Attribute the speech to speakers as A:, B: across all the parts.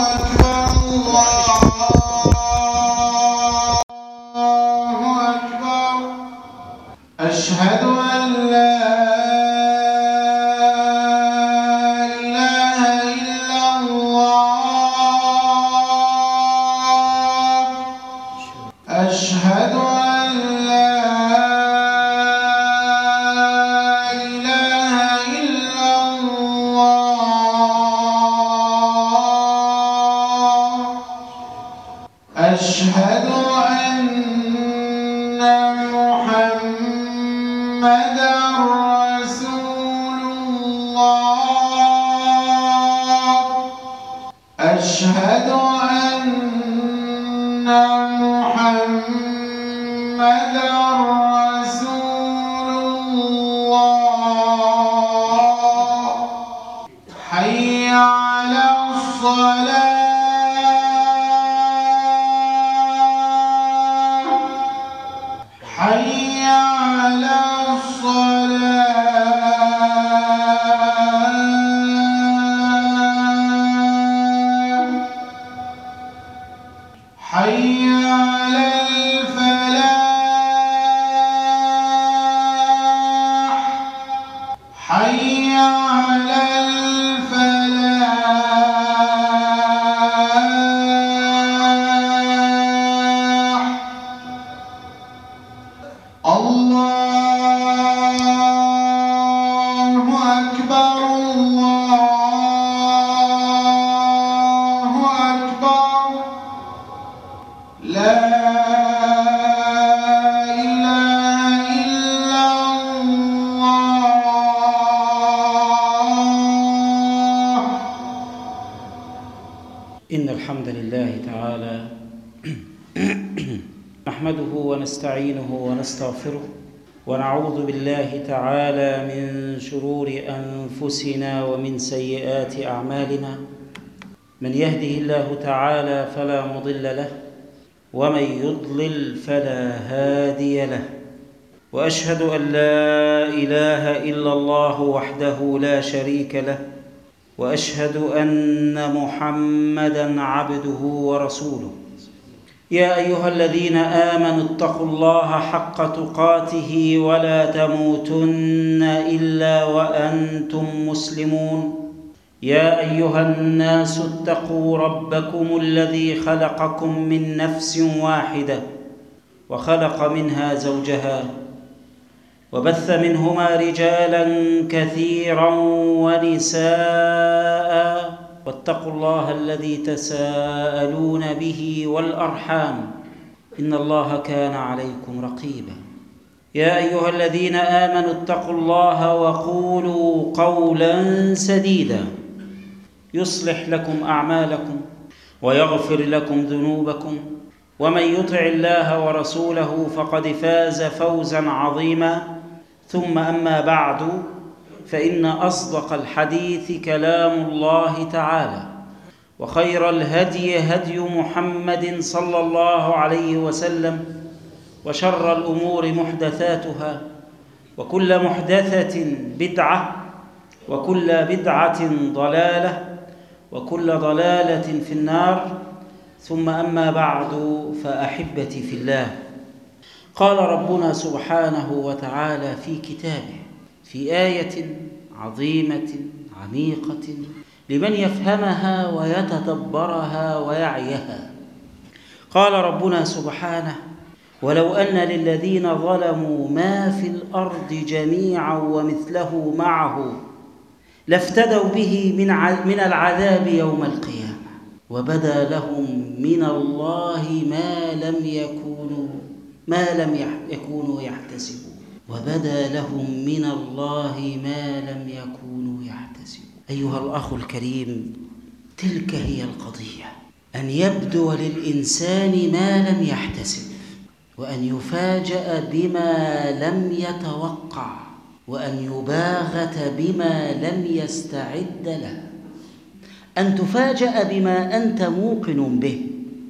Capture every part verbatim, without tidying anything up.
A: ونستعينه ونستغفره ونعوذ بالله تعالى من شرور أنفسنا ومن سيئات أعمالنا. من يهده الله تعالى فلا مضل له ومن يضلل فلا هادي له، وأشهد أن لا إله إلا الله وحده لا شريك له، وأشهد أن محمدًا عبده ورسوله. يا أيها الذين آمنوا اتقوا الله حق تقاته ولا تموتن إلا وأنتم مسلمون. يا أيها الناس اتقوا ربكم الذي خلقكم من نفس واحدة وخلق منها زوجها وبث منهما رجالا كثيرا ونساء، واتقوا الله الذي تساءلون به والأرحام إن الله كان عليكم رقيبا. يا أيها الذين آمنوا اتقوا الله وقولوا قولا سديدا يصلح لكم أعمالكم ويغفر لكم ذنوبكم، ومن يطع الله ورسوله فقد فاز فوزا عظيما. ثم أما بعد، فإن أصدق الحديث كلام الله تعالى، وخير الهدي هدي محمد صلى الله عليه وسلم، وشر الأمور محدثاتها، وكل محدثة بدعة، وكل بدعة ضلالة، وكل ضلالة في النار. ثم أما بعد، فأحبتي في الله، قال ربنا سبحانه وتعالى في كتابه في آية عظيمة عميقة لمن يفهمها ويتدبرها ويعيها. قال ربنا سبحانه: ولو أن للذين ظلموا ما في الأرض جميعا ومثله معه لافتدوا به من العذاب يوم القيامة وبدا لهم من الله ما لم يكونوا ما لم يكونوا يحتسبون وبدا لهم من الله ما لم يكونوا يحتسبون. أيها الأخ الكريم، تلك هي القضية، أن يبدو للإنسان ما لم يحتسب، وأن يفاجأ بما لم يتوقع، وأن يباغت بما لم يستعد له، أن تفاجأ بما أنت موقن به،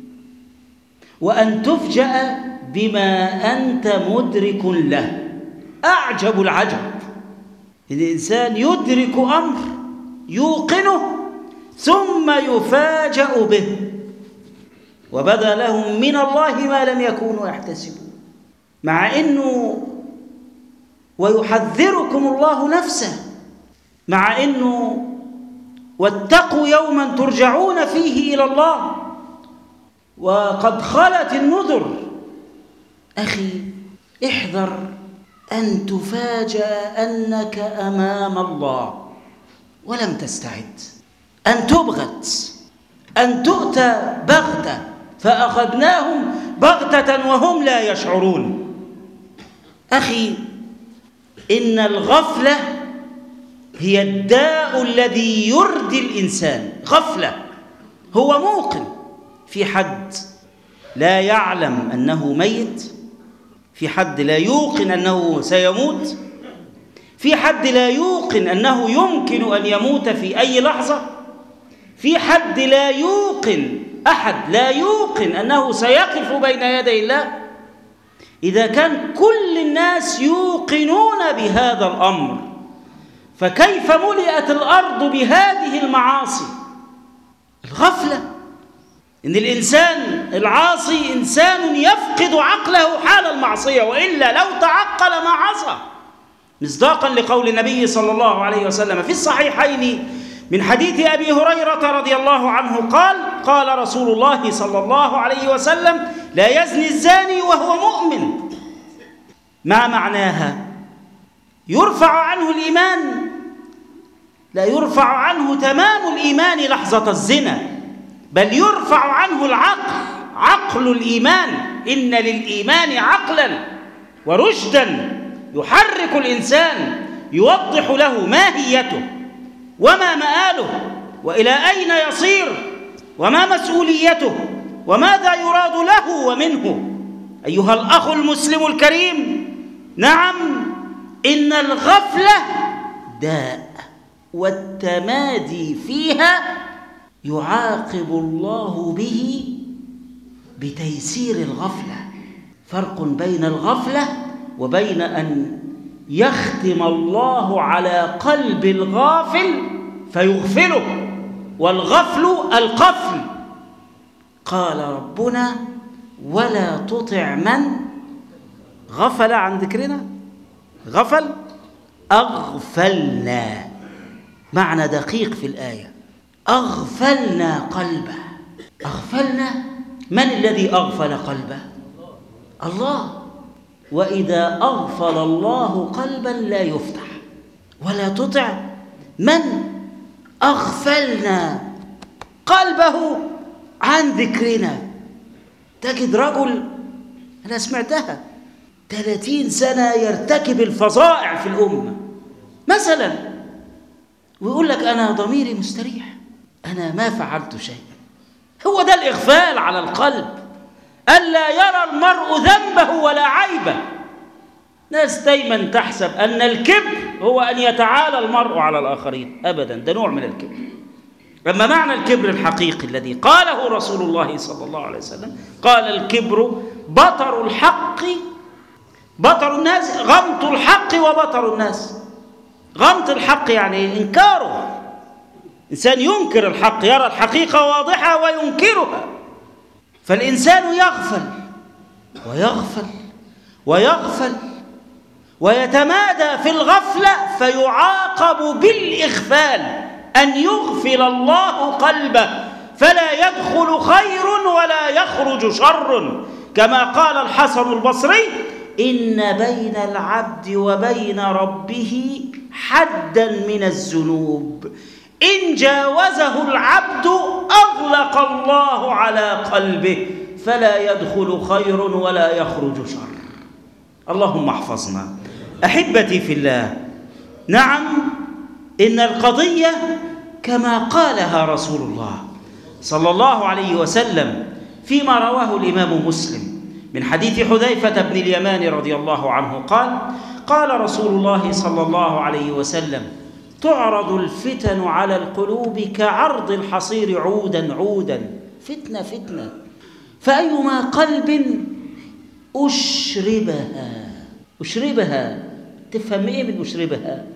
A: وأن تفجأ بما أنت مدرك له. أعجب العجب، الإنسان يدرك أمر يوقنه ثم يفاجأ به وبدا لهم من الله ما لم يكونوا يحتسبون. مع أنه ويحذركم الله نفسه، مع أنه واتقوا يوما ترجعون فيه إلى الله وقد خلت النذر. أخي احذر أن تفاجأ أنك أمام الله ولم تستعد، أن تبغت، أن تؤتى بغتة فأخذناهم بغتة وهم لا يشعرون. أخي إن الغفلة هي الداء الذي يردي الإنسان. غفلة، هو موقن. في حد لا يعلم أنه ميت، في حد لا يوقن أنه سيموت، في حد لا يوقن أنه يمكن أن يموت في أي لحظة، في حد لا يوقن، أحد لا يوقن أنه سيقف بين يدي الله. إذا كان كل الناس يوقنون بهذا الأمر فكيف ملئت الأرض بهذه المعاصي؟ الغفلة، إن الإنسان العاصي إنسان يفقد عقله حال المعصية، وإلا لو تعقل ما عصى. مصداقا لقول النبي صلى الله عليه وسلم في الصحيحين من حديث أبي هريرة رضي الله عنه قال: قال رسول الله صلى الله عليه وسلم: لا يزني الزاني وهو مؤمن. ما معناها؟ يرفع عنه الإيمان، لا يرفع عنه تمام الإيمان لحظة الزنا، بل يرفع عنه العقل، عقل الإيمان. إن للإيمان عقلا ورشدا يحرك الإنسان، يوضح له ماهيته وما مآله وإلى أين يصير وما مسؤوليته وماذا يراد له ومنه. أيها الأخ المسلم الكريم، نعم إن الغفلة داء، والتمادي فيها يعاقب الله به بتيسير الغفلة. فرق بين الغفلة وبين أن يختم الله على قلب الغافل فيغفله، والغفل القفل. قال ربنا: ولا تطع من غفل عن ذكرنا. غفل، أغفلنا، معنى دقيق في الآية، أغفلنا قلبه. أغفلنا، من الذي أغفل قلبه؟ الله. وإذا أغفل الله قلبا لا يفتح. ولا تطع من أغفلنا قلبه عن ذكرنا. تجد رجل، أنا سمعتها، ثلاثين سنة يرتكب الفظائع في الأمة مثلا، ويقول لك أنا ضميري مستريح، أنا ما فعلت شيء. هو ده الإغفال على القلب، ألا يرى المرء ذنبه ولا عيبه. ناس دايما تحسب أن الكبر هو أن يتعالى المرء على الآخرين. أبدا، ده نوع من الكبر. أما معنى الكبر الحقيقي الذي قاله رسول الله صلى الله عليه وسلم، قال: الكبر بطر الحق، بطر الناس، غمط الحق وبطر الناس. غمط الحق يعني إنكاره، إنسان ينكر الحق، يرى الحقيقة واضحة وينكرها. فالإنسان يغفل ويغفل ويغفل ويتمادى في الغفلة فيعاقب بالإغفال، أن يغفل الله قلبه فلا يدخل خير ولا يخرج شر. كما قال الحسن البصري: إن بين العبد وبين ربه حدا من الذنوب، إن جاوزه العبد أغلق الله على قلبه فلا يدخل خير ولا يخرج شر. اللهم احفظنا. أحبتي في الله، نعم إن القضية كما قالها رسول الله صلى الله عليه وسلم فيما رواه الإمام مسلم من حديث حذيفة بن اليمان رضي الله عنه قال: قال رسول الله صلى الله عليه وسلم: تعرض الفتن على القلوب كعرض الحصير عودا عودا. فتنة فتنة، فأيما قلب أشربها. أشربها، تفهم إيه من أشربها؟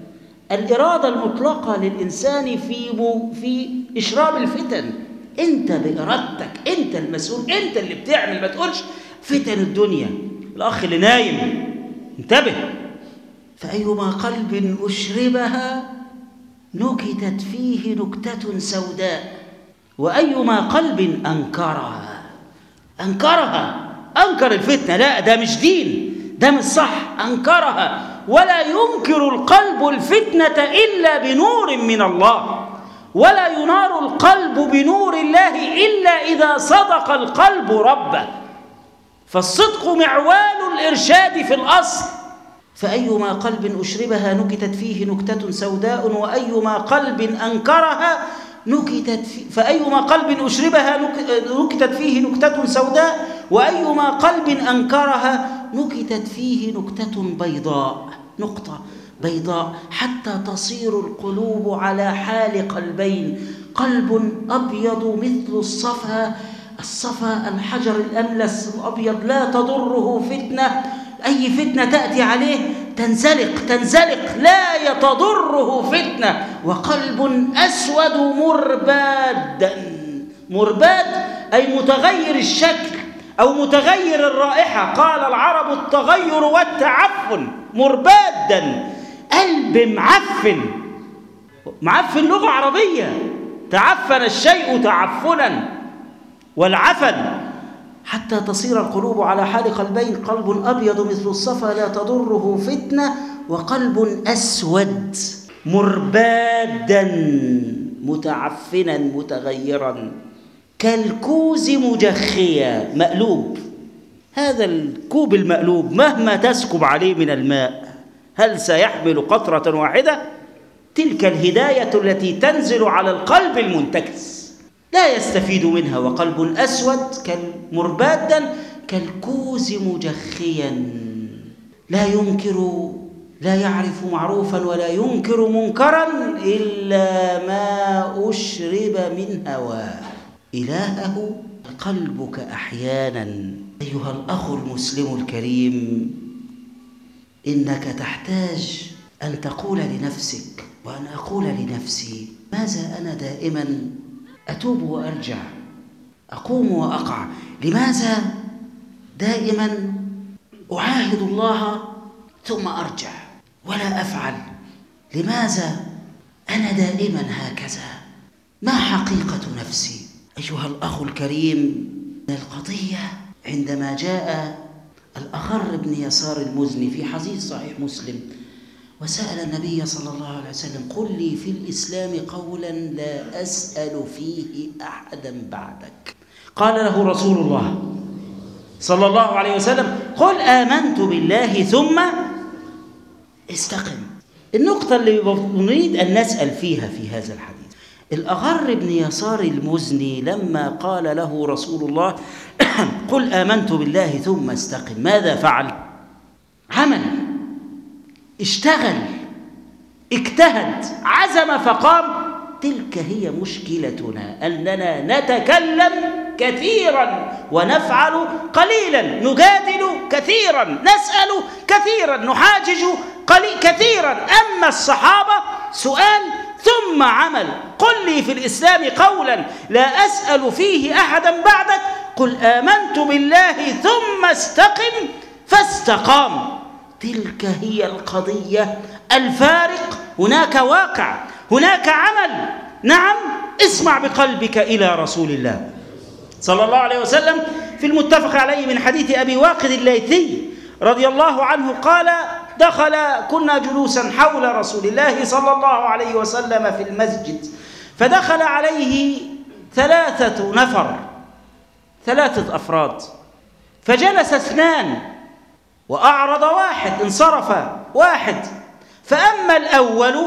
A: الإرادة المطلقة للإنسان في في إشراب الفتن. أنت بإرادتك، أنت المسؤول، أنت اللي بتعمل. ما تقولش فتن الدنيا. الأخ اللي نايم انتبه. فأيما قلب أشربها نكتت فيه نكتة سوداء، وأيما قلب أنكرها أنكرها أنكر الفتنة، لا ده مش دين، ده مش صح، أنكرها. ولا ينكر القلب الفتنة إلا بنور من الله، ولا ينار القلب بنور الله إلا إذا صدق القلب ربه. فالصدق معوال الإرشاد في الأصل. فأيما قلب أشربها نكتت فيه نكتة سوداء، وأيما قلب أنكرها نكتت في فأيما قلب أشربها نكتت فيه نكتة سوداء، وأيما قلب أنكرها نكتت فيه نكتة بيضاء، نقطة بيضاء، حتى تصير القلوب على حال قلبين: قلب أبيض مثل الصفا الصفا الحجر الأملس الأبيض لا تضره فتنة، أي فتنة تأتي عليه تنزلق تنزلق لا يتضره فتنة. وقلب أسود مرباد، مرباد أي متغير الشكل أو متغير الرائحة. قال العرب التغير والتعفن. مربادا قلب معفن، معفن لغة عربية، تعفن الشيء تعفنا، والعفن حتى تصير القلوب على حال قلبين: قلب أبيض مثل الصفا لا تضره فتنة، وقلب أسود مربادا متعفنا متغيرا كالكوز مجخيا، مقلوب. هذا الكوب المقلوب مهما تسكب عليه من الماء هل سيحمل قطرة واحدة؟ تلك الهداية التي تنزل على القلب المنتكس لا يستفيد منها. وقلب أسود مربادا كالكوز مجخيا لا ينكر لا يعرف معروفا ولا ينكر منكرا إلا ما أشرب من هواه. إلهه قلبك أحيانا. أيها الأخ المسلم الكريم، إنك تحتاج أن تقول لنفسك وأن أقول لنفسي: ماذا أنا دائما أتوب وأرجع، أقوم وأقع؟ لماذا دائما أعاهد الله ثم أرجع ولا أفعل؟ لماذا أنا دائما هكذا؟ ما حقيقة نفسي؟ أيها الأخ الكريم، القضية عندما جاء الأغر بن يسار المزني في حديث صحيح مسلم وسأل النبي صلى الله عليه وسلم: قل لي في الإسلام قولا لا أسأل فيه أحدا بعدك. قال له رسول الله صلى الله عليه وسلم: قل آمنت بالله ثم استقم. النقطة اللي نريد أن نسأل فيها في هذا الحديث: الأغر بن يسار المزني لما قال له رسول الله: قل آمنت بالله ثم استقم، ماذا فعل؟ عمل، اشتغل، اجتهد، عزم فقام. تلك هي مشكلتنا، أننا نتكلم كثيرا ونفعل قليلا، نجادل كثيرا، نسأل كثيرا، نحاجج كثيرا. أما الصحابة سؤال ثم عمل. قل لي في الإسلام قولا لا أسأل فيه أحدا بعدك، قل آمنت بالله ثم استقم فاستقام. تلك هي القضية. الفارق هناك واقع، هناك عمل. نعم، اسمع بقلبك إلى رسول الله صلى الله عليه وسلم في المتفق عليه من حديث أبي واقد الليثي رضي الله عنه قال: دخل كنا جلوسا حول رسول الله صلى الله عليه وسلم في المسجد، فدخل عليه ثلاثة نفر، ثلاثة أفراد، فجلس اثنان وأعرض واحد، انصرف واحد. فأما الأول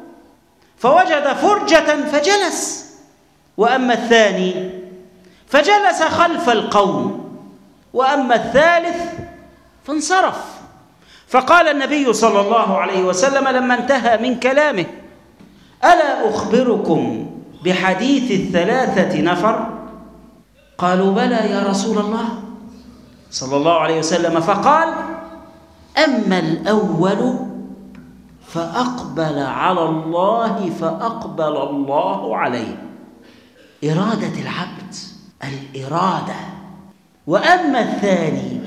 A: فوجد فرجة فجلس، وأما الثاني فجلس خلف القوم، وأما الثالث فانصرف. فقال النبي صلى الله عليه وسلم لما انتهى من كلامه: ألا أخبركم بحديث الثلاثة نفر؟ قالوا: بلى يا رسول الله صلى الله عليه وسلم. فقال: أما الأول فأقبل على الله فأقبل الله عليه. إرادة العبد الإرادة. وأما الثاني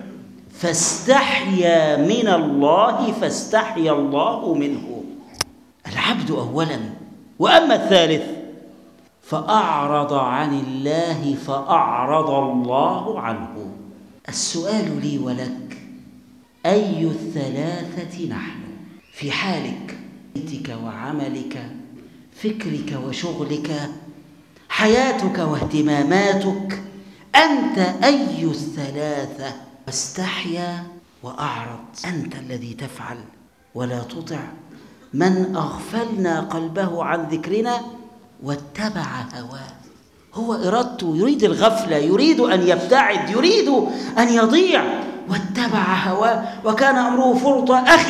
A: فاستحيا من الله فاستحيا الله منه، العبد أولا. وأما الثالث فأعرض عن الله فأعرض الله عنه. السؤال لي ولك، أي الثلاثة نحن في حالك، بيتك وعملك، فكرك وشغلك، حياتك واهتماماتك، أنت أي الثلاثة؟ واستحيا وأعرض، أنت الذي تفعل ولا تطع من أغفلنا قلبه عن ذكرنا واتبع هواه. هو إرادته يريد الغفلة، يريد أن يبتعد، يريد أن يضيع، واتبع هواه وكان أمره فرطا. أخي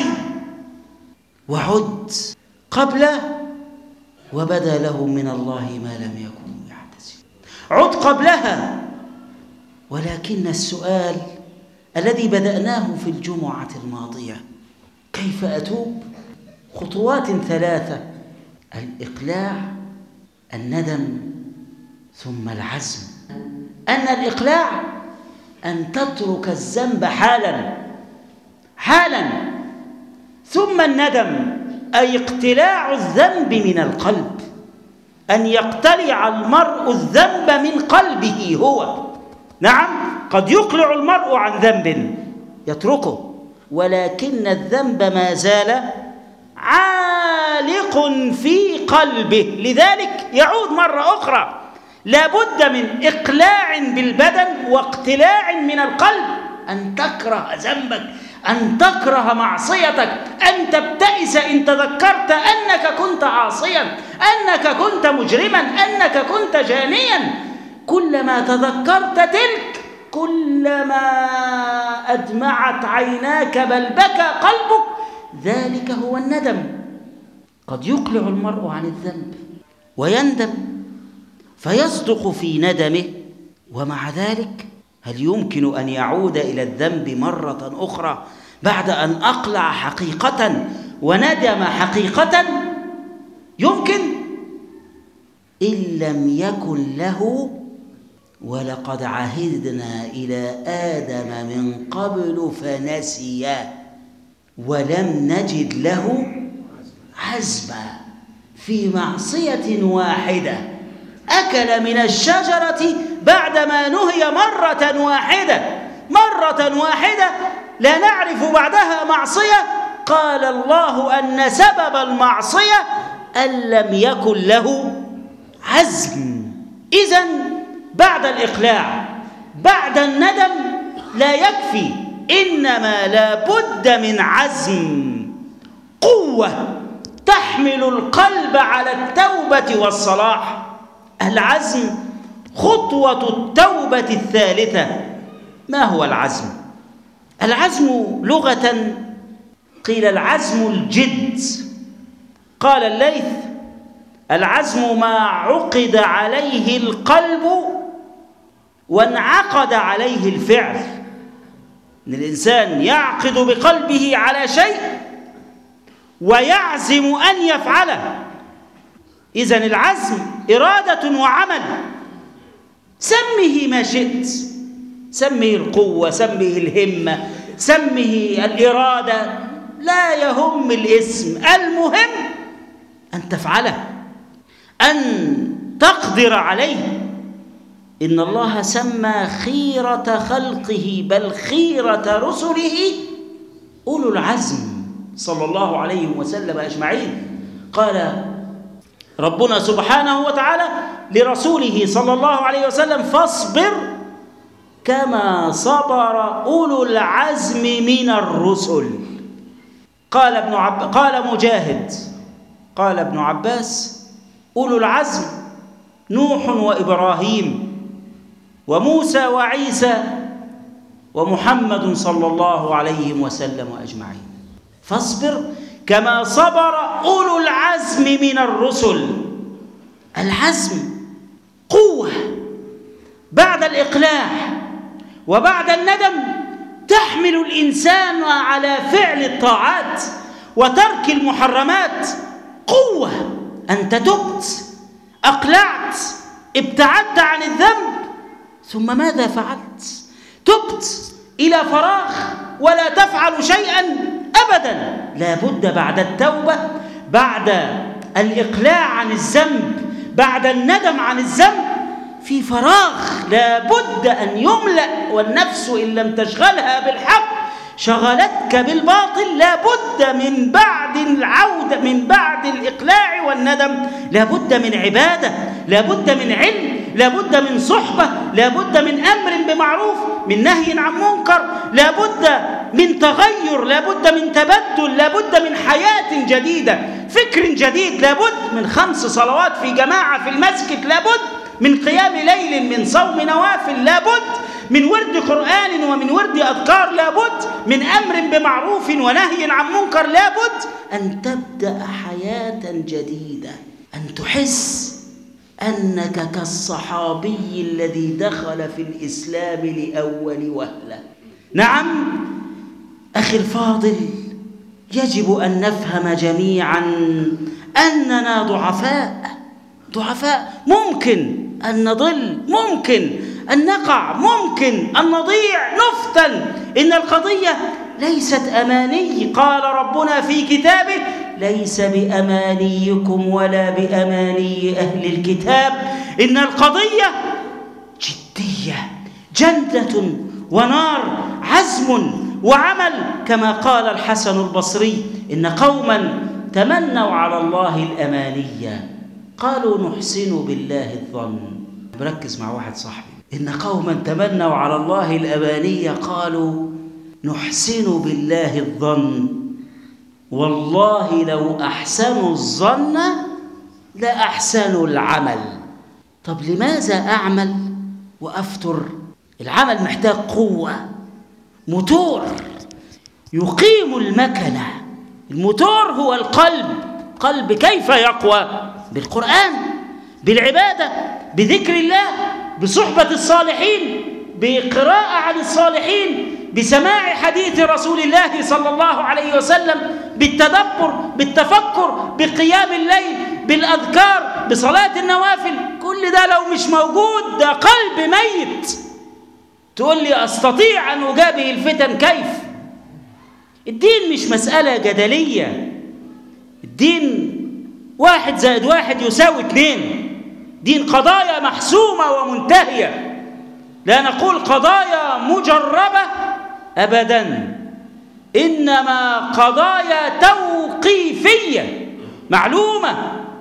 A: وعد قبله وبدا له من الله ما لم يكن يحتسب. عد قبلها. ولكن السؤال الذي بدأناه في الجمعة الماضية، كيف أتوب؟ خطوات ثلاثة: الإقلاع، الندم، ثم العزم. أن الإقلاع أن تترك الذنب حالا حالا، ثم الندم أي اقتلاع الذنب من القلب، أن يقتلع المرء الذنب من قلبه هو. نعم، قد يقلع المرء عن ذنب يتركه، ولكن الذنب ما زال عالق في قلبه، لذلك يعود مرة أخرى. لا بد من إقلاع بالبدن واقتلاع من القلب، أن تكره ذنبك، أن تكره معصيتك، أن تبتئس إن تذكرت أنك كنت عاصيا، أنك كنت مجرما، أنك كنت جانيا. كلما تذكرت تلك كلما أدمعت عيناك بل بكى قلبك. ذلك هو الندم. قد يقلع المرء عن الذنب ويندم فيصدق في ندمه، ومع ذلك هل يمكن أن يعود إلى الذنب مرة أخرى بعد أن أقلع حقيقة وندم حقيقة؟ يمكن، إن لم يكن له ولقد عهدنا إلى آدم من قبل فنسي ولم نجد له عزما. في معصية واحدة أكل من الشجرة بعدما نهي مرة واحدة مرة واحدة لا نعرف بعدها معصية. قال الله أن سبب المعصية أن لم يكن له عزم. إذن بعد الإقلاع، بعد الندم لا يكفي، إنما لا بد من عزم، قوة تحمل القلب على التوبة والصلاح. العزم خطوة التوبة الثالثة. ما هو العزم؟ العزم لغة قيل العزم الجد. قال الليث: العزم ما عقد عليه القلب وانعقد عليه الفعل. إن الإنسان يعقد بقلبه على شيء ويعزم أن يفعله. إذن العزم إرادة وعمل. سمه ما شئت، سمه القوة، سمه الهمة، سمه الإرادة، لا يهم الاسم، المهم أن تفعله، أن تقدر عليه. إن الله سمى خيرة خلقه بل خيرة رسله أولو العزم صلى الله عليه وسلم أجمعين. قال ربنا سبحانه وتعالى لرسوله صلى الله عليه وسلم: فاصبر كما صبر أولو العزم من الرسل. قال ابن عب... قال مجاهد، قال ابن عباس: أولو العزم نوح وإبراهيم وموسى وعيسى ومحمد صلى الله عليه وسلم أجمعين. فاصبر كما صبر أولو العزم من الرسل. العزم قوة. بعد الإقلاع وبعد الندم تحمل الإنسان على فعل الطاعات وترك المحرمات قوة. أنت تبت، أقلعت، ابتعدت عن الذنب، ثم ماذا فعلت؟ تبت إلى فراغ ولا تفعل شيئا أبدا. لا بد بعد التوبة، بعد الإقلاع عن الذنب، بعد الندم عن الذنب، في فراغ لا بد أن يملأ. والنفس إن لم تشغلها بالحق شغلتك بالباطل. لا بد من بعد العودة، من بعد الإقلاع والندم، لا بد من عبادة، لا بد من علم، لا بد من صحبة، لا بد من أمر بمعروف، من نهي عن منكر، لا بد من تغير، لا بد من تبدل، لا بد من حياة جديدة، فكر جديد. لا بد من خمس صلوات في جماعة في المسجد، لا بد من قيام ليل، من صوم نوافل، لا بد من ورد قرآن ومن ورد أذكار، لا بد من أمر بمعروف ونهي عن منكر، لا بد أن تبدأ حياة جديدة، أن تحس أنك كالصحابي الذي دخل في الإسلام لأول وهلة. نعم أخي الفاضل، يجب أن نفهم جميعا أننا ضعفاء ضعفاء ممكن أن نضل، ممكن أن نقع، ممكن أن نضيع، نفتن. إن القضية ليست أماني. قال ربنا في كتابه: ليس بأمانيكم ولا بأماني أهل الكتاب، إن القضية جدية، جنة ونار، عزم وعمل. كما قال الحسن البصري: إن قوما تمنوا على الله الأمانية قالوا نحسن بالله الظن. بركز مع واحد صاحبي: إن قوما تمنوا على الله الأمانية قالوا نحسن بالله الظن، والله لو أحسنوا الظن لأحسنوا العمل. طب لماذا أعمل وأفتر؟ العمل محتاج قوة، موتور يقيم المكنة. الموتور هو القلب. قلب كيف يقوى؟ بالقرآن، بالعبادة، بذكر الله، بصحبة الصالحين، بقراءة عن الصالحين، بسماع حديث رسول الله صلى الله عليه وسلم، بالتدبر، بالتفكر، بقيام الليل، بالأذكار، بصلاة النوافل. كل ده لو مش موجود ده قلب ميت. تقول لي أستطيع أن أجابه الفتن كيف؟ الدين مش مسألة جدلية. الدين واحد زائد واحد يساوي اثنين. دين قضايا محسومة ومنتهية، لا نقول قضايا مجربة أبدا، إنما قضايا توقيفية معلومة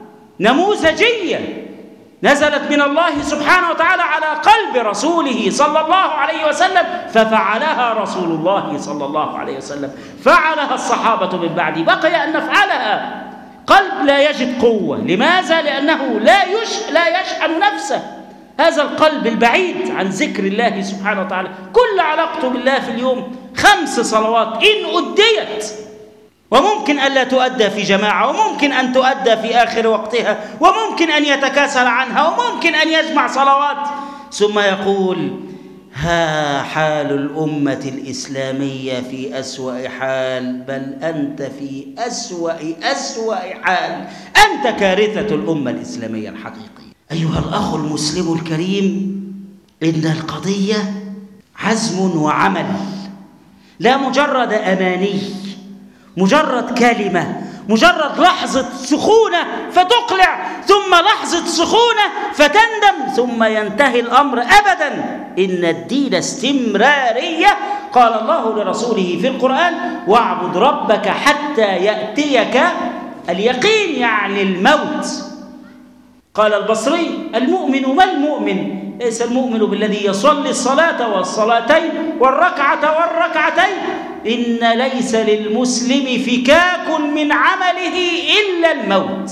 A: نموذجية نزلت من الله سبحانه وتعالى على قلب رسوله صلى الله عليه وسلم، ففعلها رسول الله صلى الله عليه وسلم، فعلها الصحابة من بعده، بقي أن نفعلها. قلب لا يجد قوة. لماذا؟ لأنه لا يش... لا يشحن نفسه. هذا القلب البعيد عن ذكر الله سبحانه وتعالى، كل علاقته بالله في اليوم خمس صلوات إن أديت، وممكن أن لا تؤدى في جماعة، وممكن أن تؤدى في آخر وقتها، وممكن أن يتكاسل عنها، وممكن أن يجمع صلوات، ثم يقول: ها حال الأمة الإسلامية في أسوأ حال، بل أنت في أسوأ أسوأ حال، أنت كارثة الأمة الإسلامية الحقيقية. أيها الأخ المسلم الكريم، إن القضية عزم وعمل، لا مجرد أماني، مجرد كلمة، مجرد لحظة سخونة فتقلع، ثم لحظة سخونة فتندم، ثم ينتهي الأمر أبدا. إن الدين استمرارية. قال الله لرسوله في القرآن: واعبد ربك حتى يأتيك اليقين، يعني الموت. قال البصري: المؤمن ما المؤمن؟ ليس المؤمن بالذي يصلي الصلاة والصلاتين والركعة والركعتين، إن ليس للمسلم فكاك من عمله إلا الموت.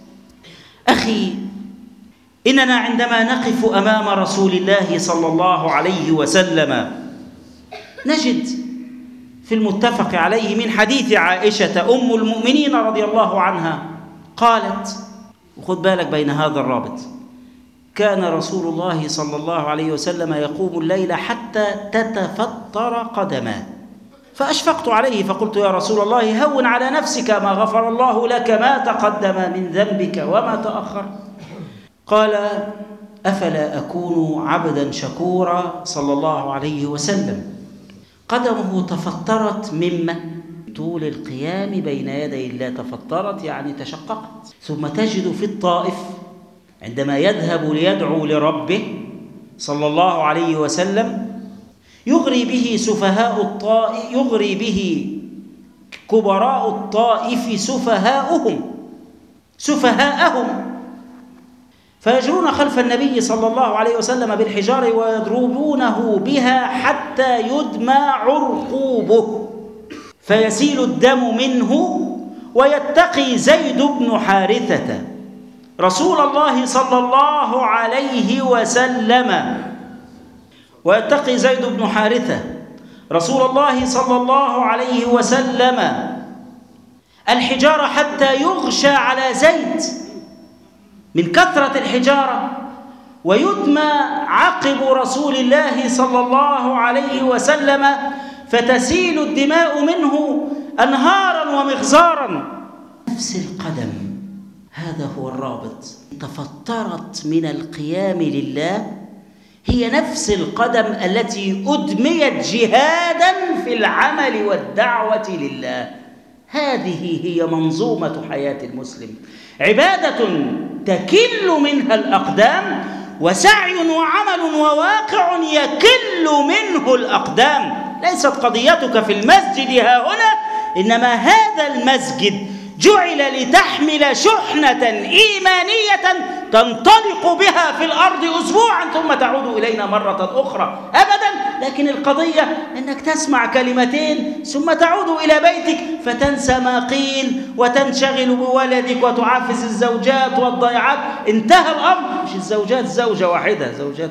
A: أخي، إننا عندما نقف أمام رسول الله صلى الله عليه وسلم نجد في المتفق عليه من حديث عائشة أم المؤمنين رضي الله عنها قالت، وخذ بالك بين هذا الرابط: كان رسول الله صلى الله عليه وسلم يقوم الليل حتى تتفطر قدماه، فأشفقت عليه فقلت يا رسول الله هون على نفسك، ما غفر الله لك ما تقدم من ذنبك وما تأخر. قال أفلا أكون عبدا شكورا صلى الله عليه وسلم. قدمه تفطرت مما طول القيام بين يدي الله، تفطرت يعني تشققت. ثم تجد في الطائف عندما يذهب ليدعو لربه صلى الله عليه وسلم يغري به سفهاء الطائف، يغري به كبراء الطائف سفهاؤهم سفهاءهم فيجرون خلف النبي صلى الله عليه وسلم بالحجار ويضربونه بها حتى يدمى عرقوبه فيسيل الدم منه، ويتقي زيد بن حارثة رسول الله صلى الله عليه وسلم ويتقي زيد بن حارثة رسول الله صلى الله عليه وسلم الحجارة حتى يغشى على زيد من كثرة الحجارة، ويدمى عقب رسول الله صلى الله عليه وسلم فتسيل الدماء منه أنهارا ومغزارا. نفس القدم، هذا هو الرابط، تفطرت من القيام لله، هي نفس القدم التي أدميت جهادا في العمل والدعوة لله. هذه هي منظومة حياة المسلم، عبادة تكل منها الأقدام، وسعي وعمل وواقع يكل منه الأقدام. ليست قضيتك في المسجد ها هنا، إنما هذا المسجد جعل لتحمل شحنة إيمانية تنطلق بها في الأرض أسبوعا ثم تعود إلينا مرة أخرى أبدا. لكن القضية أنك تسمع كلمتين ثم تعود إلى بيتك فتنسى ما قيل وتنشغل بولدك وتعافس الزوجات والضيعات. انتهى الأمر. مش الزوجات زوجة واحدة، زوجات.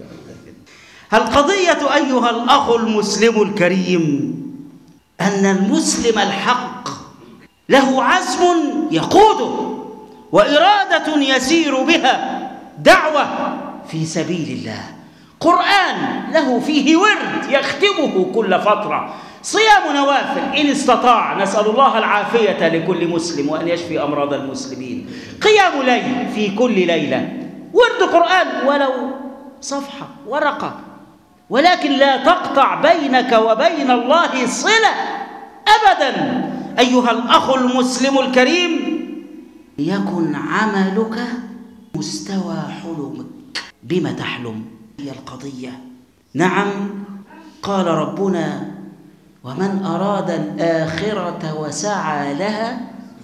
A: القضية أيها الأخ المسلم الكريم أن المسلم الحق له عزم يقوده وإرادة يسير بها، دعوة في سبيل الله، قرآن له فيه ورد يختمه كل فترة، صيام نوافل إن استطاع، نسأل الله العافية لكل مسلم وأن يشفي أمراض المسلمين، قيام ليل في كل ليلة، ورد قرآن ولو صفحة ورقة، ولكن لا تقطع بينك وبين الله صلة أبدا. أيها الأخ المسلم الكريم، يكن عملك مستوى حلمك. بما تحلم هي القضية. نعم، قال ربنا ومن أراد الآخرة وسعى لها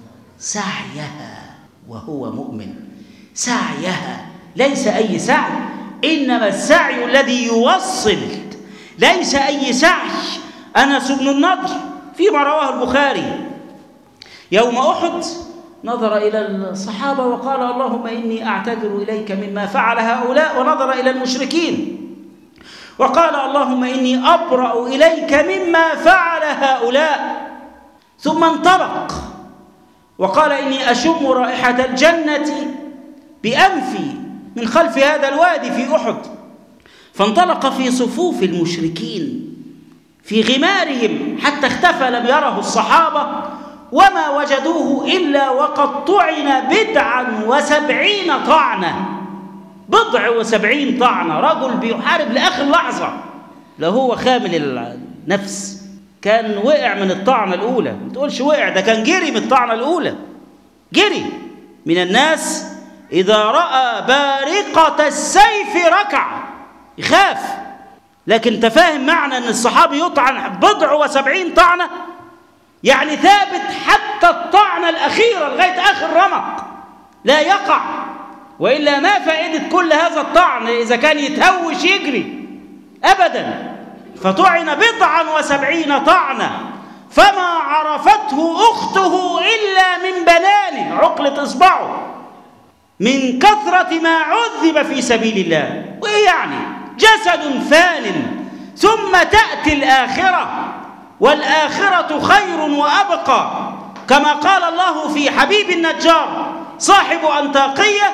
A: سعيها وهو مؤمن. سعيها ليس أي سعي، إنما السعي الذي يوصل، ليس أي سعي. أنس بن النضر فيما رواه البخاري يوم أحد نظر إلى الصحابة وقال اللهم إني أعتذر إليك مما فعل هؤلاء، ونظر إلى المشركين وقال اللهم إني أبرأ إليك مما فعل هؤلاء، ثم انطلق وقال إني أشم رائحة الجنة بأنفي من خلف هذا الوادي في أحد. فانطلق في صفوف المشركين في غمارهم حتى اختفى، لم يره الصحابة وما وجدوه إلا وقد طعن بدعا وسبعين طعنة. بضع وسبعين طعنة، رجل بيحارب لآخر لحظة، لا هو خامل النفس، كان وقع من الطعنة الأولى. ما تقولش وقع، ده كان جري من الطعنة الأولى، جري. من الناس إذا رأى بارقة السيف ركع، يخاف. لكن تفاهم معنى أن الصحابي يطعن بضع وسبعين طعنة، يعني ثابت حتى الطعنة الأخيرة لغاية آخر رمق لا يقع، وإلا ما فائدة كل هذا الطعن إذا كان يتهوش يجري أبدا. فطعن بضعا وسبعين طعنة فما عرفته أخته إلا من بنانه، عقلة إصبعه، من كثرة ما عذب في سبيل الله. وإيه يعني؟ جسد فان ثم تأتي الآخرة، والآخرة خير وأبقى، كما قال الله في حبيب النجار صاحب أنطاكية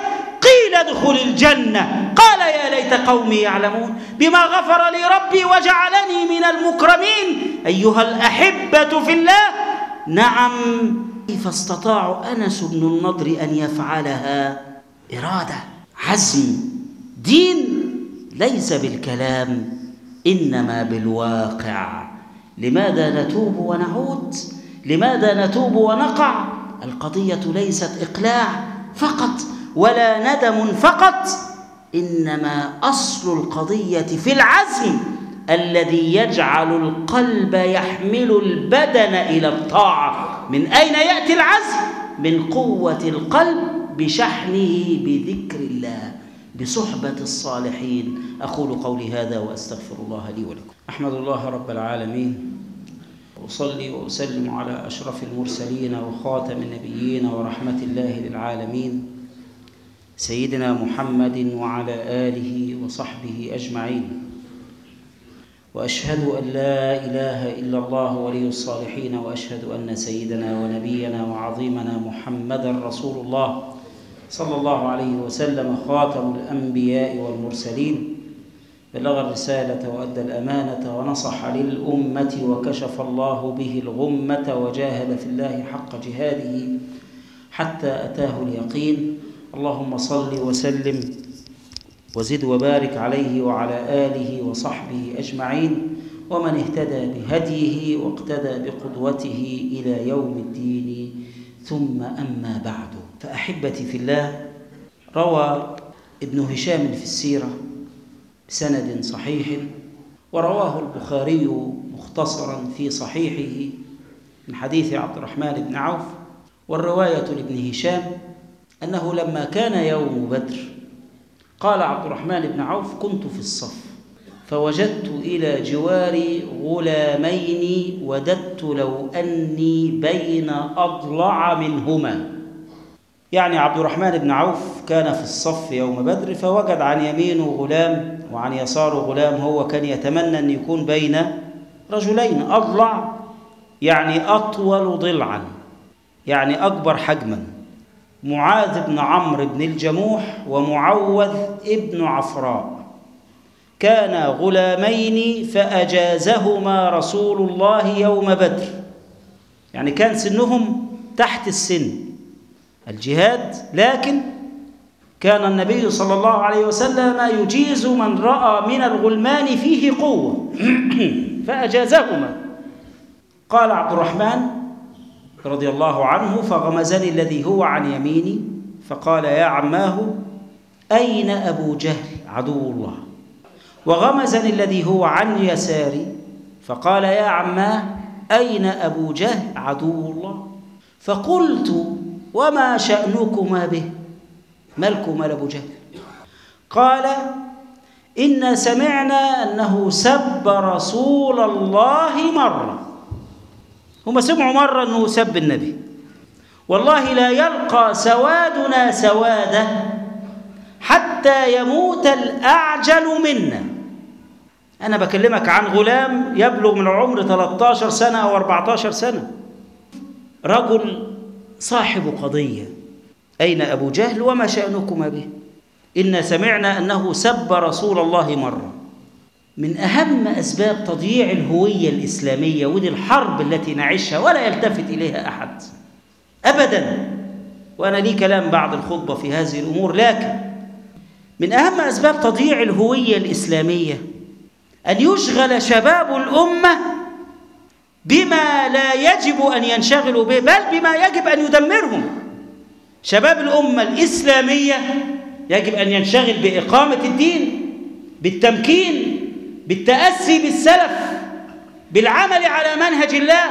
A: قيل ادخل الجنة قال يا ليت قومي يعلمون بما غفر لي ربي وجعلني من المكرمين. أيها الأحبة في الله، نعم، كيف استطاع أنس بن النضر أن يفعلها؟ إرادة، عزم. دين ليس بالكلام إنما بالواقع. لماذا نتوب ونعود؟ لماذا نتوب ونقع؟ القضية ليست إقلاع فقط ولا ندم فقط، إنما أصل القضية في العزم الذي يجعل القلب يحمل البدن إلى الطاعة. من أين يأتي العزم؟ من قوة القلب بشحنه بذكر الله، بصحبة الصالحين. أقول قولي هذا وأستغفر الله لي ولكم. أحمد الله رب العالمين، وأصلي وأسلم على أشرف المرسلين وخاتم النبيين ورحمة الله للعالمين سيدنا محمد وعلى آله وصحبه أجمعين. وأشهد أن لا إله إلا الله ولي الصالحين، وأشهد أن سيدنا ونبينا وعظيمنا محمدا رسول الله صلى الله عليه وسلم خاتم الأنبياء والمرسلين، بلغ الرسالة وأدى الأمانة ونصح للأمة وكشف الله به الغمة وجاهد في الله حق جهاده حتى أتاه اليقين. اللهم صل وسلم وزد وبارك عليه وعلى آله وصحبه أجمعين ومن اهتدى بهديه واقتدى بقدوته إلى يوم الدين. ثم أما بعد، فأحبتي في الله، روى ابن هشام في السيرة بسند صحيح، ورواه البخاري مختصرا في صحيحه من حديث عبد الرحمن بن عوف. والرواية لابن هشام أنه لما كان يوم بدر قال عبد الرحمن بن عوف: كنت في الصف فوجدت إلى جواري غلامين وددت لو أني بين أضلع منهما. يعني عبد الرحمن بن عوف كان في الصف يوم بدر فوجد عن يمينه غلام وعن يساره غلام، هو كان يتمنى أن يكون بين رجلين. أضلع يعني أطول ضلعا، يعني أكبر حجما. معاذ بن عمرو بن الجموح ومعوذ ابن عفراء كانا غلامين فأجازهما رسول الله يوم بدر، يعني كان سنهم تحت السن الجهاد، لكن كان النبي صلى الله عليه وسلم يجيز من رأى من الغلمان فيه قوة فأجازهما. قال عبد الرحمن رضي الله عنه: فغمزني الذي هو عن يميني فقال: يا عماه أين أبو جهل عدو الله؟ وغمزني الذي هو عن يساري فقال: يا عماه أين أبو جهل عدو الله؟ فقلت: وما شأنكما به؟ مالكما لأبو جهل؟ قال: إنا سمعنا أنه سب رسول الله مرة. هم سمعوا مرة أنه سب النبي. والله لا يلقى سوادنا سواده حتى يموت الأعجل منا. أنا بكلمك عن غلام يبلغ من العمر ثلاثة عشر سنة أو أربعة عشر سنة، رجل صاحب قضية. أين أبو جهل وما شأنكما به؟ إنا سمعنا أنه سب رسول الله مرة. من أهم أسباب تضييع الهوية الإسلامية، ودي الحرب التي نعيشها ولا يلتفت إليها أحد أبدا، وأنا لي كلام بعد الخطبة في هذه الأمور، لكن من أهم أسباب تضييع الهوية الإسلامية أن يشغل شباب الأمة بما لا يجب أن ينشغلوا به، بل بما يجب أن يدمرهم. شباب الأمة الإسلامية يجب أن ينشغل بإقامة الدين، بالتمكين، بالتأسي بالسلف، بالعمل على منهج الله.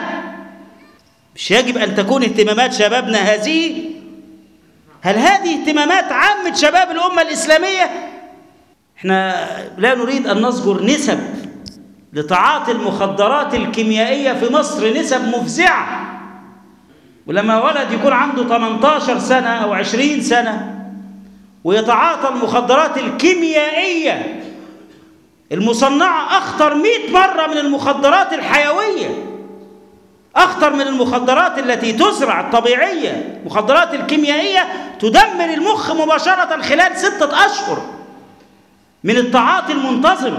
A: مش يجب أن تكون اهتمامات شبابنا هذه؟ هل هذه اهتمامات عامة شباب الأمة الإسلامية؟ احنا لا نريد أن نذكر نسب لتعاطي المخدرات الكيميائية في مصر، نسب مفزعة. ولما ولد يكون عنده ثمانية عشر سنة أو عشرين سنة ويتعاطى المخدرات الكيميائية المصنعة أخطر مئة مرة من المخدرات الحيوية. أخطر من المخدرات التي تزرع الطبيعية. المخدرات الكيميائية تدمر المخ مباشرة خلال ستة أشهر من التعاطي المنتظم.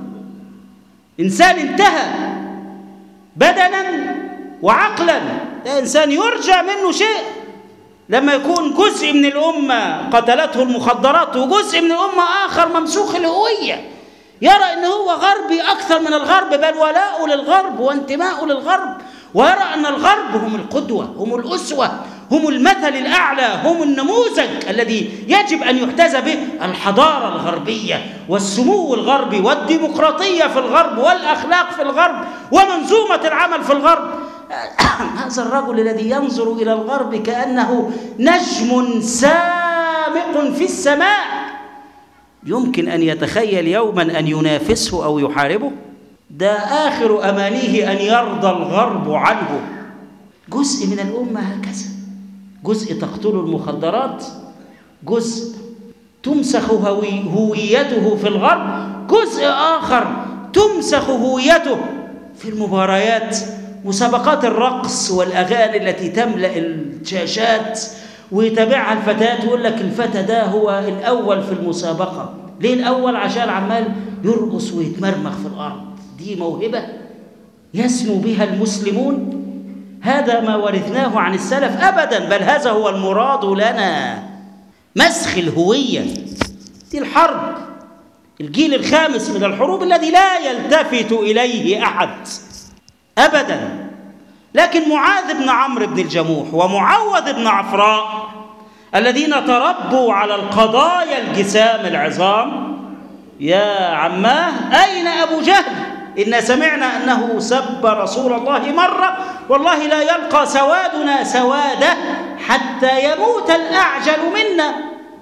A: إنسان انتهى بدنا وعقلا، ده إنسان يرجى منه شيء لما يكون جزء من الأمة قتلته المخدرات وجزء من الأمة آخر ممسوخ الهوية، يرى أنه هو غربي أكثر من الغرب، بل ولاؤه للغرب وانتماؤه للغرب، ويرى أن الغرب هم القدوة، هم الأسوة، هم المثل الأعلى، هم النموذج الذي يجب أن يحتذى به. الحضارة الغربية والسمو الغربي والديمقراطية في الغرب والأخلاق في الغرب ومنظومة العمل في الغرب. هذا الرجل الذي ينظر إلى الغرب كأنه نجم سامق في السماء يمكن أن يتخيل يوما أن ينافسه أو يحاربه؟ ده آخر أمانيه أن يرضى الغرب عنه. جزء من الأمة هكذا، جزء تقتل المخدرات، جزء تمسخ هوي هويته في الغرب، جزء آخر تمسخ هويته في المباريات، مسابقات الرقص والأغاني التي تملأ الشاشات ويتابعها الفتاة ويقول لك الفتى ده هو الأول في المسابقة. ليه الأول؟ عشان عمال يرقص ويتمرمخ في الأرض. دي موهبة يسمو بها المسلمون؟ هذا ما ورثناه عن السلف؟ أبدا، بل هذا هو المراد لنا، مسخ الهوية. دي الحرب، الجيل الخامس من الحروب الذي لا يلتفت إليه أحد أبدا. لكن معاذ بن عمرو بن الجموح ومعوذ بن عفراء الذين تربوا على القضايا الجسام العظام، يا عماه أين أبو جهل؟ إن سمعنا أنه سب رسول الله مرة، والله لا يلقى سوادنا سواده حتى يموت الأعجل منا.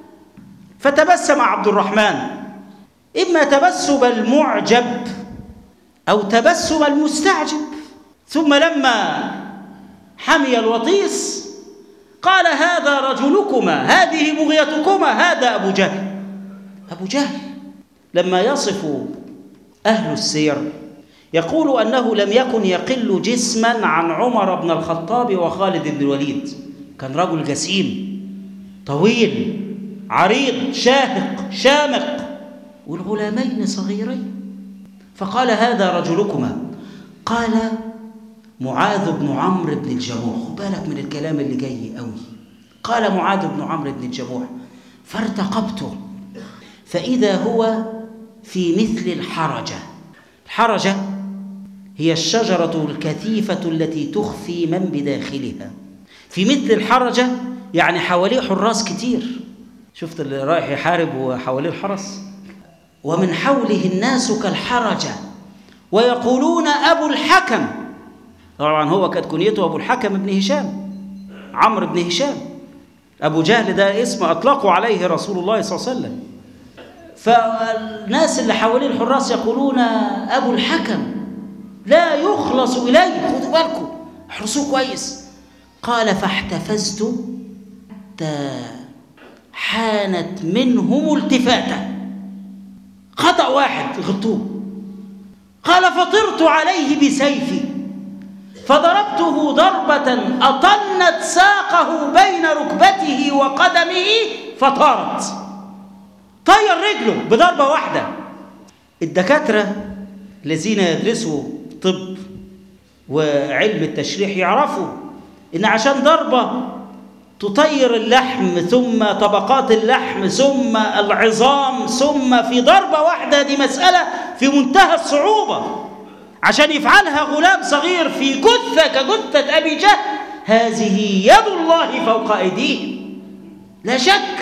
A: فتبسم عبد الرحمن، إما تبسم المعجب أو تبسم المستعجب، ثم لما حمي الوطيس قال هذا رجلكما، هذه بغيتكما، هذا أبو جهل. أبو جهل لما يصف أهل السير يقول أنه لم يكن يقل جسما عن عمر بن الخطاب وخالد بن الوليد. كان رجل جسيم طويل عريض شاهق شامق، والغلامين صغيرين. فقال هذا رجلكما. قال معاذ بن عمرو بن الجموح، بالك من الكلام اللي جاي قوي. قال معاذ بن عمرو بن الجموح فارتقبته فإذا هو في مثل الحرجة. الحرجة هي الشجرة الكثيفة التي تخفي من بداخلها. في مثل الحرجة يعني حواليه حراس كتير. شفت اللي رايح يحارب وحواليه الحرس؟ ومن حوله الناس كالحرجة ويقولون أبو الحكم. طبعا هو كانت كنيته أبو الحكم بن هشام، عمرو بن هشام. أبو جهل ده اسم أطلقوا عليه رسول الله صلى الله عليه وسلم. فالناس اللي حواليه الحراس يقولون أبو الحكم لا يخلص إليه، خذوا بالكم احرسوه كويس. قال فاحتفزت حتى حانت منهم التفاتة، خطأ واحد يغطوه. قال فطرت عليه بسيفي فضربته ضربة أطنت ساقه بين ركبته وقدمه فطارت، طير رجله بضربة واحدة. الدكاترة الذين يدرسوا طب وعلم التشريح يعرفوا إن عشان ضربة تطير اللحم ثم طبقات اللحم ثم العظام ثم في ضربة واحدة، دي مسألة في منتهى الصعوبة. عشان يفعلها غلام صغير في جثة كجثة أبي جهل، هذه يد الله فوق أيديهم لا شك.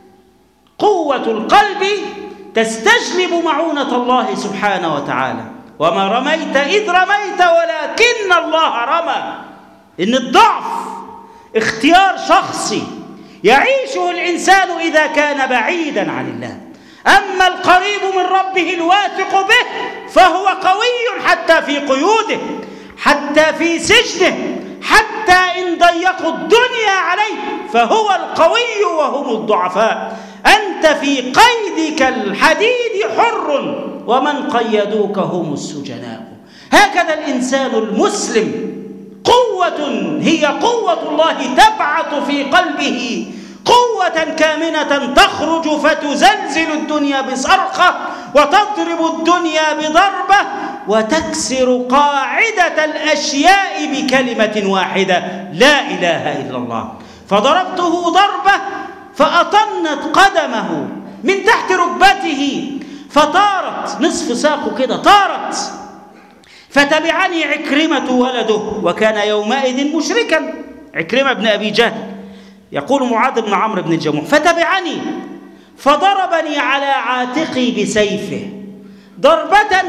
A: قوة القلب تستجلب معونة الله سبحانه وتعالى. وما رميت إذ رميت ولكن الله رمى. إن الضعف اختيار شخصي يعيشه الإنسان إذا كان بعيدا عن الله، أما القريب من ربه الواثق به فهو قوي حتى في قيوده، حتى في سجنه، حتى إن ضيقوا الدنيا عليه فهو القوي وهم الضعفاء. أنت في قيدك الحديد حر ومن قيدوك هم السجناء. هكذا الإنسان المسلم قوة هي قوة الله تبعث في قلبه قوة كامنة تخرج فتزلزل الدنيا بصرخة وتضرب الدنيا بضربة وتكسر قاعدة الأشياء بكلمة واحدة لا إله إلا الله. فضربته ضربة فأطنت قدمه من تحت ركبته فطارت نصف ساقه كده طارت. فتبعني عكرمة ولده وكان يومئذ مشركا، عكرمة بن أبي جهل. يقول معاذ بن عمرو بن الجموح فتبعني فضربني على عاتقي بسيفه ضربة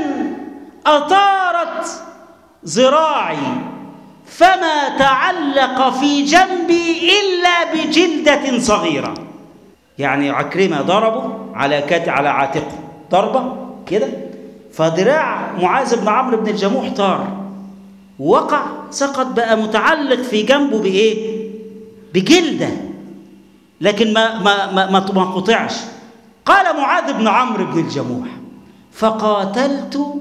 A: أطارت ذراعي فما تعلق في جنبي إلا بجلدة صغيرة. يعني عكرمة ضربه على كت على عاتقه ضربة كده، فذراع معاذ بن عمرو بن الجموح طار وقع سقط، بقى متعلق في جنبه بإيه؟ بجلدة، لكن ما ما ما ما قطعش. قال معاذ بن عمرو بن الجموح فقاتلت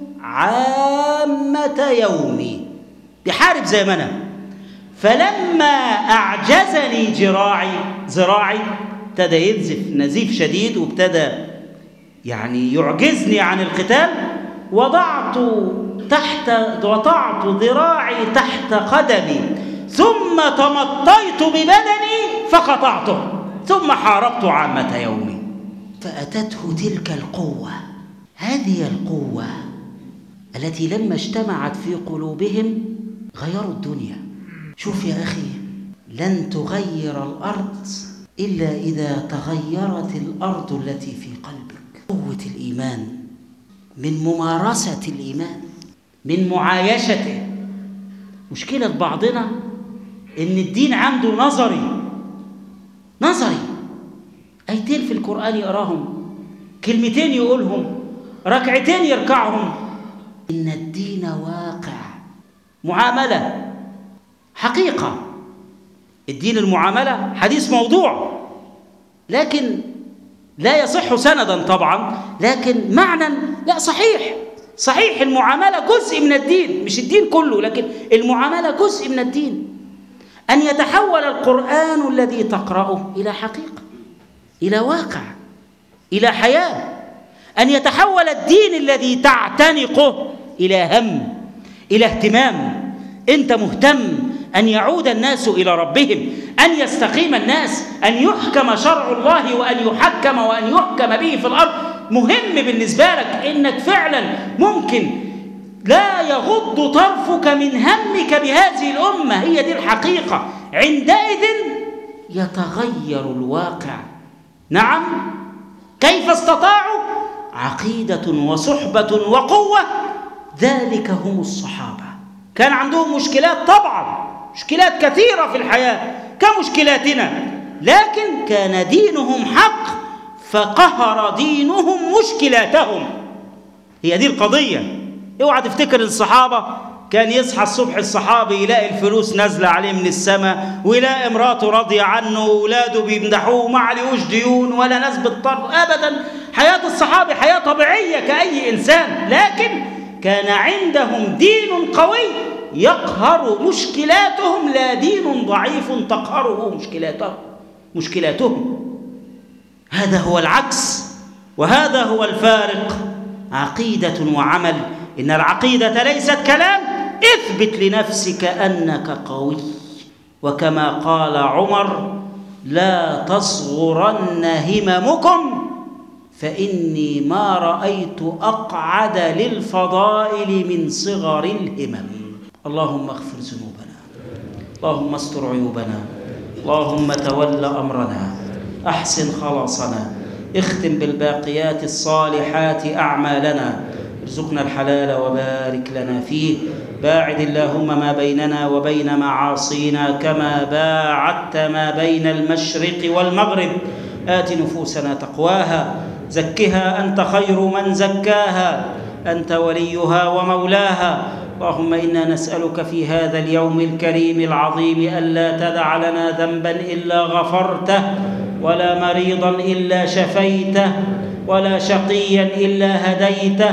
A: عامة يومي، بحارب زي ما أنا، فلما أعجزني جراعي ذراعي ابتدى ينزف نزيف شديد وابتدى يعني يعجزني عن القتال، وضعت تحت وضعت ذراعي تحت قدمي ثم تمطيت ببدني فقطعته ثم حاربت عامة يومي. فأتته تلك القوة، هذه القوة التي لما اجتمعت في قلوبهم غيروا الدنيا. شوف يا أخي، لن تغير الأرض إلا إذا تغيرت الأرض التي في قلبك. قوة الإيمان من ممارسة الإيمان، من معايشته. مشكلة بعضنا إن الدين عنده نظري نظري، آيتين في القرآن يقراهم، كلمتين يقولهم، ركعتين يركعهم. إن الدين واقع، معاملة، حقيقة. الدين المعاملة حديث موضوع، لكن لا يصح سندا طبعا، لكن معنى لا صحيح. صحيح المعاملة جزء من الدين، مش الدين كله، لكن المعاملة جزء من الدين. أن يتحول القرآن الذي تقرأه إلى حقيقة، إلى واقع، إلى حياة. أن يتحول الدين الذي تعتنقه إلى هم، إلى اهتمام. أنت مهتم أن يعود الناس إلى ربهم، أن يستقيم الناس، أن يحكم شرع الله وأن يحكم وأن يحكم به في الأرض. مهم بالنسبة لك إنك فعلا ممكن لا يغض طرفك من همك بهذه الأمة. هي دي الحقيقة. عندئذ يتغير الواقع. نعم، كيف استطاعوا؟ عقيدة وصحبة وقوة، ذلك هم الصحابة. كان عندهم مشكلات طبعا، مشكلات كثيرة في الحياة كمشكلاتنا، لكن كان دينهم حق فقهر دينهم مشكلاتهم. هي دي القضية. اوعى تفتكر الصحابة كان يصحى الصبح الصحابي يلاقي الفلوس نازلة عليه من السماء، ويلاقي امراته راضية عنه وولاده بيمدحوه وما عليهوش ديون ولا ناس بتضطر. أبدا، حياة الصحابي حياة طبيعية كأي إنسان، لكن كان عندهم دين قوي يقهر مشكلاتهم، لا دين ضعيف تقهره مشكلاتهم مشكلاتهم. هذا هو العكس، وهذا هو الفارق. عقيدة وعمل. إن العقيدة ليست كلام. اثبت لنفسك أنك قوي، وكما قال عمر: لا تصغرن هممكم فإني ما رأيت أقعد للفضائل من صغر الهمم. اللهم اغفر ذنوبنا، اللهم استر عيوبنا، اللهم تول أمرنا، أحسن خلاصنا، اختم بالباقيات الصالحات أعمالنا، ارزقنا الحلال وبارك لنا فيه. باعد اللهم ما بيننا وبين معاصينا كما باعدت ما بين المشرق والمغرب. آت نفوسنا تقواها، زكها أنت خير من زكاها، أنت وليها ومولاها. اللهم إنا نسألك في هذا اليوم الكريم العظيم ألا تدع لنا ذنبا إلا غفرته، ولا مريضا إلا شفيته، ولا شقيا إلا هديته،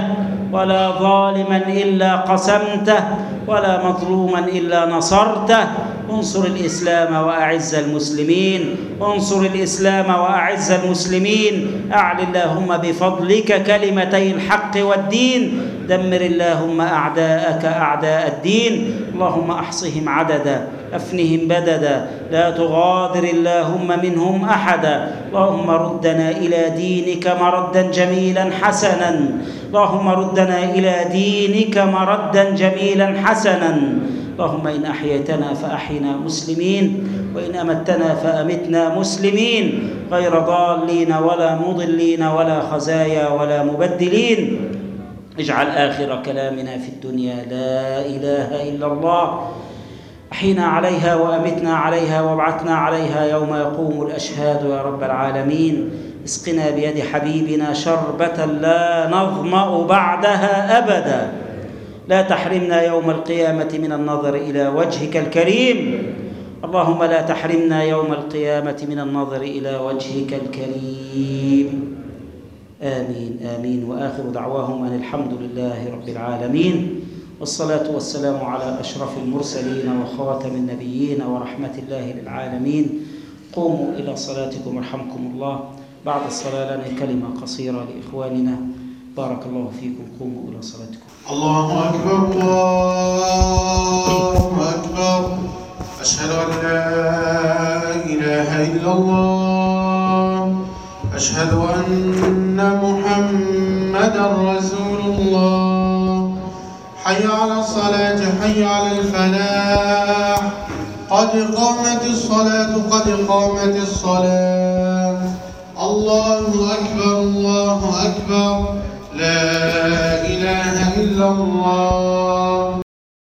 A: ولا ظالما إلا قسمته ولا مظلوما إلا نصرته. انصر الإسلام وأعز المسلمين، انصر الإسلام وأعز المسلمين. أعل اللهم بفضلك كلمتي الحق والدين. دمر اللهم أعداءك أعداء الدين. اللهم أحصهم عددا، أفنهم بددا، لا تغادر اللهم منهم أحدا. اللهم ردنا إلى دينك مردا جميلا حسنا، اللهم ردنا إلى دينك مردا جميلا حسنا. اللهم إن أحييتنا فأحينا مسلمين، وإن أمتنا فأمتنا مسلمين، غير ضالين ولا مضلين ولا خزايا ولا مبدلين. اجعل آخر كلامنا في الدنيا لا إله إلا الله. أحينا عليها وأمتنا عليها وابعثنا عليها يوم يقوم الأشهاد يا رب العالمين. اسقنا بيد حبيبنا شربة لا نظمأ بعدها أبدا. لا تحرمنا يوم القيامة من النظر إلى وجهك الكريم. اللهم لا تحرمنا يوم القيامة من النظر إلى وجهك الكريم. آمين آمين. وآخر دعواهم أن الحمد لله رب العالمين، والصلاة والسلام على أشرف المرسلين وخاتم النبيين ورحمة الله للعالمين. قوموا إلى صلاتكم يرحمكم الله. بعد الصلاة لنا كلمة قصيرة لإخواننا. بارك الله فيكم. قوموا إلى صلاتكم.
B: الله أكبر الله أكبر. أشهد أن لا إله إلا الله. أشهد أن محمدا رسول الله. حي على الصلاة، حي على الفلاح. قد قامت الصلاة، قد قامت الصلاة. الله أكبر الله أكبر. لا إله إلا الله.